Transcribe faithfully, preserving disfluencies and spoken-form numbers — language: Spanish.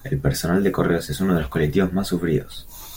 El personal de correos es uno de los colectivos más sufridos.